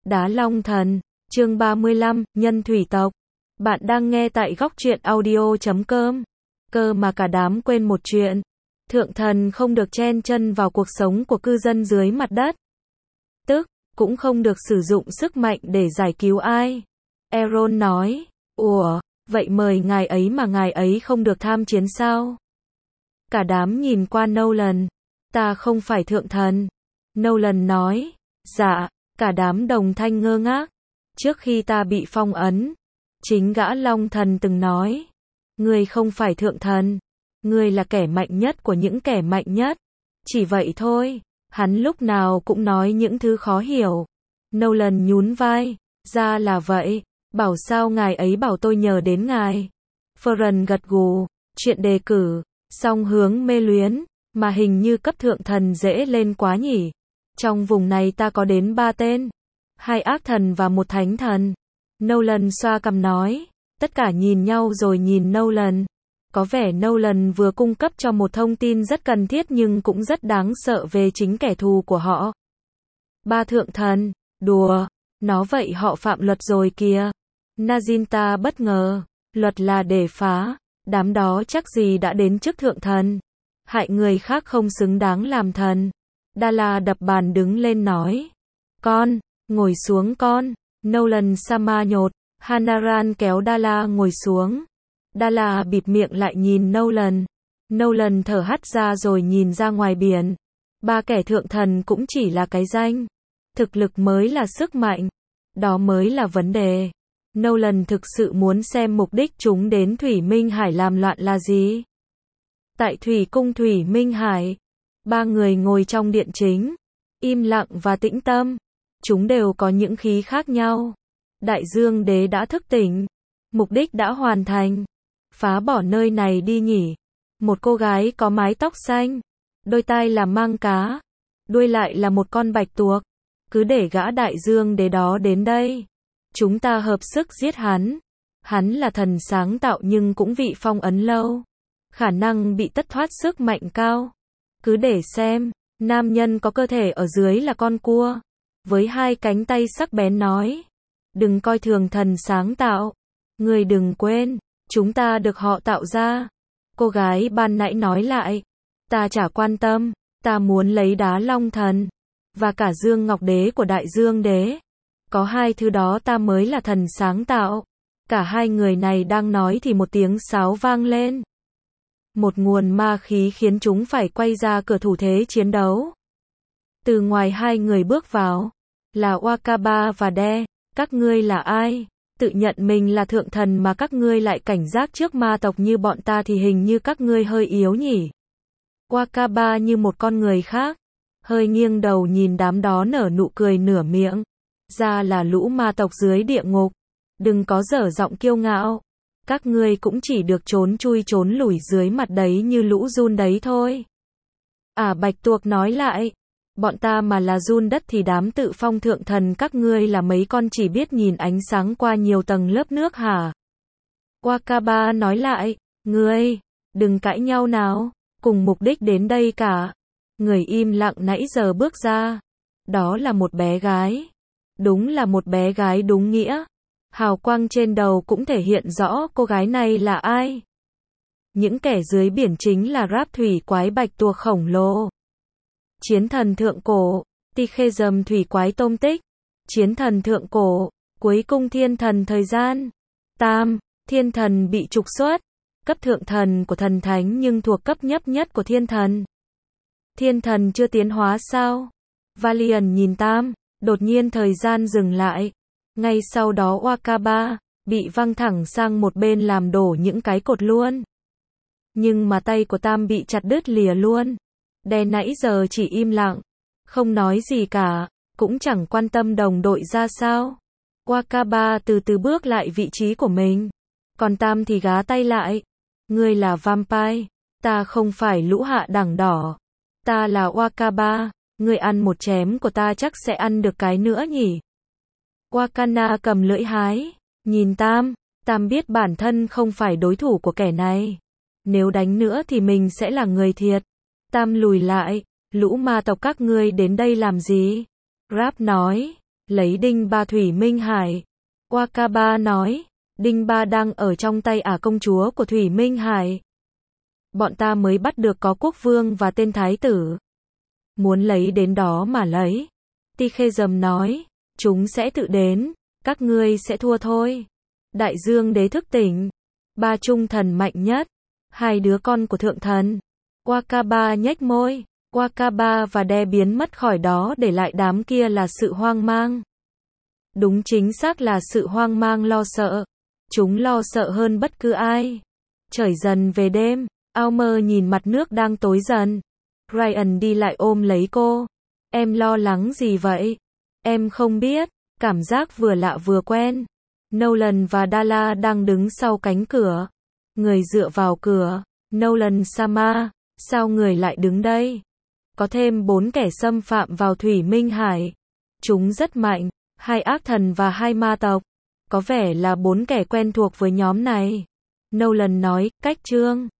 Đá Long Thần, chương 35, Nhân Thủy Tộc. Bạn đang nghe tại góc truyện audio.com. Cơ mà cả đám quên một chuyện. Thượng thần không được chen chân vào cuộc sống của cư dân dưới mặt đất. Tức, cũng không được sử dụng sức mạnh để giải cứu ai. Aaron nói, ủa, vậy mời ngài ấy mà ngài ấy không được tham chiến sao? Cả đám nhìn qua Nolan. Ta không phải thượng thần. Nolan nói, dạ, cả đám đồng thanh ngơ ngác. Trước khi ta bị phong ấn, chính gã Long Thần từng nói, ngươi không phải thượng thần, ngươi là kẻ mạnh nhất của những kẻ mạnh nhất. Chỉ vậy thôi, hắn lúc nào cũng nói những thứ khó hiểu. Nolan nhún vai, ra là vậy, bảo sao ngài ấy bảo tôi nhờ đến ngài. Ferran gật gù, chuyện đề cử, song hướng mê luyến, mà hình như cấp thượng thần dễ lên quá nhỉ. Trong vùng này ta có đến 3 tên, 2 ác thần và 1 thánh thần. Nolan xoa cằm nói, tất cả nhìn nhau rồi nhìn Nolan. Có vẻ Nolan vừa cung cấp cho một thông tin rất cần thiết nhưng cũng rất đáng sợ về chính kẻ thù của họ. 3 thượng thần, đùa, nó vậy họ phạm luật rồi kìa. Naginta bất ngờ, luật là để phá, đám đó chắc gì đã đến chức thượng thần. Hại người khác không xứng đáng làm thần. Dala đập bàn đứng lên nói, con, ngồi xuống con. Nolan Sama nhột, Hanaran kéo Dala ngồi xuống. Dala bịt miệng lại nhìn Nolan. Nolan thở hắt ra rồi nhìn ra ngoài biển. 3 kẻ thượng thần cũng chỉ là cái danh. Thực lực mới là sức mạnh. Đó mới là vấn đề. Nolan thực sự muốn xem mục đích chúng đến Thủy Minh Hải làm loạn là gì. Tại Thủy Cung Thủy Minh Hải, 3 người ngồi trong điện chính, im lặng và tĩnh tâm. Chúng đều có những khí khác nhau. Đại Dương Đế đã thức tỉnh. Mục đích đã hoàn thành. Phá bỏ nơi này đi nhỉ. Một cô gái có mái tóc xanh. Đôi tai là mang cá. Đuôi lại là một con bạch tuộc. Cứ để gã Đại Dương Đế đó đến đây. Chúng ta hợp sức giết hắn. Hắn là thần sáng tạo nhưng cũng bị phong ấn lâu. Khả năng bị tất thoát sức mạnh cao. Cứ để xem. Nam nhân có cơ thể ở dưới là con cua. Với 2 cánh tay sắc bén nói. Đừng coi thường thần sáng tạo. Người đừng quên, chúng ta được họ tạo ra. Cô gái ban nãy nói lại. Ta chả quan tâm, ta muốn lấy đá Long Thần. Và cả Dương Ngọc Đế của Đại Dương Đế. Có 2 thứ đó ta mới là thần sáng tạo. Cả 2 người này đang nói thì một tiếng sáo vang lên. Một nguồn ma khí khiến chúng phải quay ra cửa thủ thế chiến đấu. Từ ngoài 2 người bước vào. Là Wakaba và De. Các ngươi là ai? Tự nhận mình là thượng thần mà các ngươi lại cảnh giác trước ma tộc như bọn ta thì hình như các ngươi hơi yếu nhỉ. Wakaba như một con người khác. Hơi nghiêng đầu nhìn đám đó nở nụ cười nửa miệng. Ra là lũ ma tộc dưới địa ngục. Đừng có dở giọng kiêu ngạo. Các ngươi cũng chỉ được trốn chui trốn lủi dưới mặt đấy như lũ giun đấy thôi. Bạch tuộc nói lại. Bọn ta mà là giun đất thì đám tự phong thượng thần các ngươi là mấy con chỉ biết nhìn ánh sáng qua nhiều tầng lớp nước hả? Wakaba nói lại, ngươi, đừng cãi nhau nào, cùng mục đích đến đây cả. Người im lặng nãy giờ bước ra. Đó là một bé gái. Đúng là một bé gái đúng nghĩa. Hào quang trên đầu cũng thể hiện rõ cô gái này là ai. Những kẻ dưới biển chính là ráp thủy quái bạch tuộc khổng lồ. Chiến thần thượng cổ, Tikhezum thủy quái tôm tích, chiến thần thượng cổ, cuối cung thiên thần thời gian, Tam, thiên thần bị trục xuất, cấp thượng thần của thần thánh nhưng thuộc cấp nhấp nhất của thiên thần. Thiên thần chưa tiến hóa sao? Valiant nhìn Tam, đột nhiên thời gian dừng lại. Ngay sau đó Wakaba, bị văng thẳng sang một bên làm đổ những cái cột luôn. Nhưng mà tay của Tam bị chặt đứt lìa luôn. De nãy giờ chỉ im lặng, không nói gì cả, cũng chẳng quan tâm đồng đội ra sao. Wakaba từ từ bước lại vị trí của mình. Còn Tam thì gá tay lại. Ngươi là vampire, ta không phải lũ hạ đẳng đỏ. Ta là Wakaba, ngươi ăn một chém của ta chắc sẽ ăn được cái nữa nhỉ. Wakana cầm lưỡi hái, nhìn Tam, Tam biết bản thân không phải đối thủ của kẻ này. Nếu đánh nữa thì mình sẽ là người thiệt. Tam lùi lại, lũ ma tộc các ngươi đến đây làm gì? Rap nói, Lấy đinh ba Thủy Minh Hải. Wakaba nói, đinh ba đang ở trong tay công chúa của Thủy Minh Hải. Bọn ta mới bắt được có quốc vương và tên thái tử. Muốn lấy đến đó mà lấy. Ti Khê Dầm nói, chúng sẽ tự đến, các ngươi sẽ thua thôi. Đại Dương Đế thức tỉnh. Ba trung thần mạnh nhất. Hai đứa con của thượng thần. Wakaba nhếch môi. Wakaba và Đe biến mất khỏi đó để lại đám kia là sự hoang mang. Đúng chính xác là sự hoang mang lo sợ. Chúng lo sợ hơn bất cứ ai. Trời dần về đêm. Almer nhìn mặt nước đang tối dần. Ryan đi lại ôm lấy cô. Em lo lắng gì vậy? Em không biết. Cảm giác vừa lạ vừa quen. Nolan và Dala đang đứng sau cánh cửa. Người dựa vào cửa. Nolan Sama, sao người lại đứng đây? Có thêm 4 kẻ xâm phạm vào Thủy Minh Hải. Chúng rất mạnh, 2 ác thần và 2 ma tộc. Có vẻ là 4 kẻ quen thuộc với nhóm này. Nolan nói, cách trương.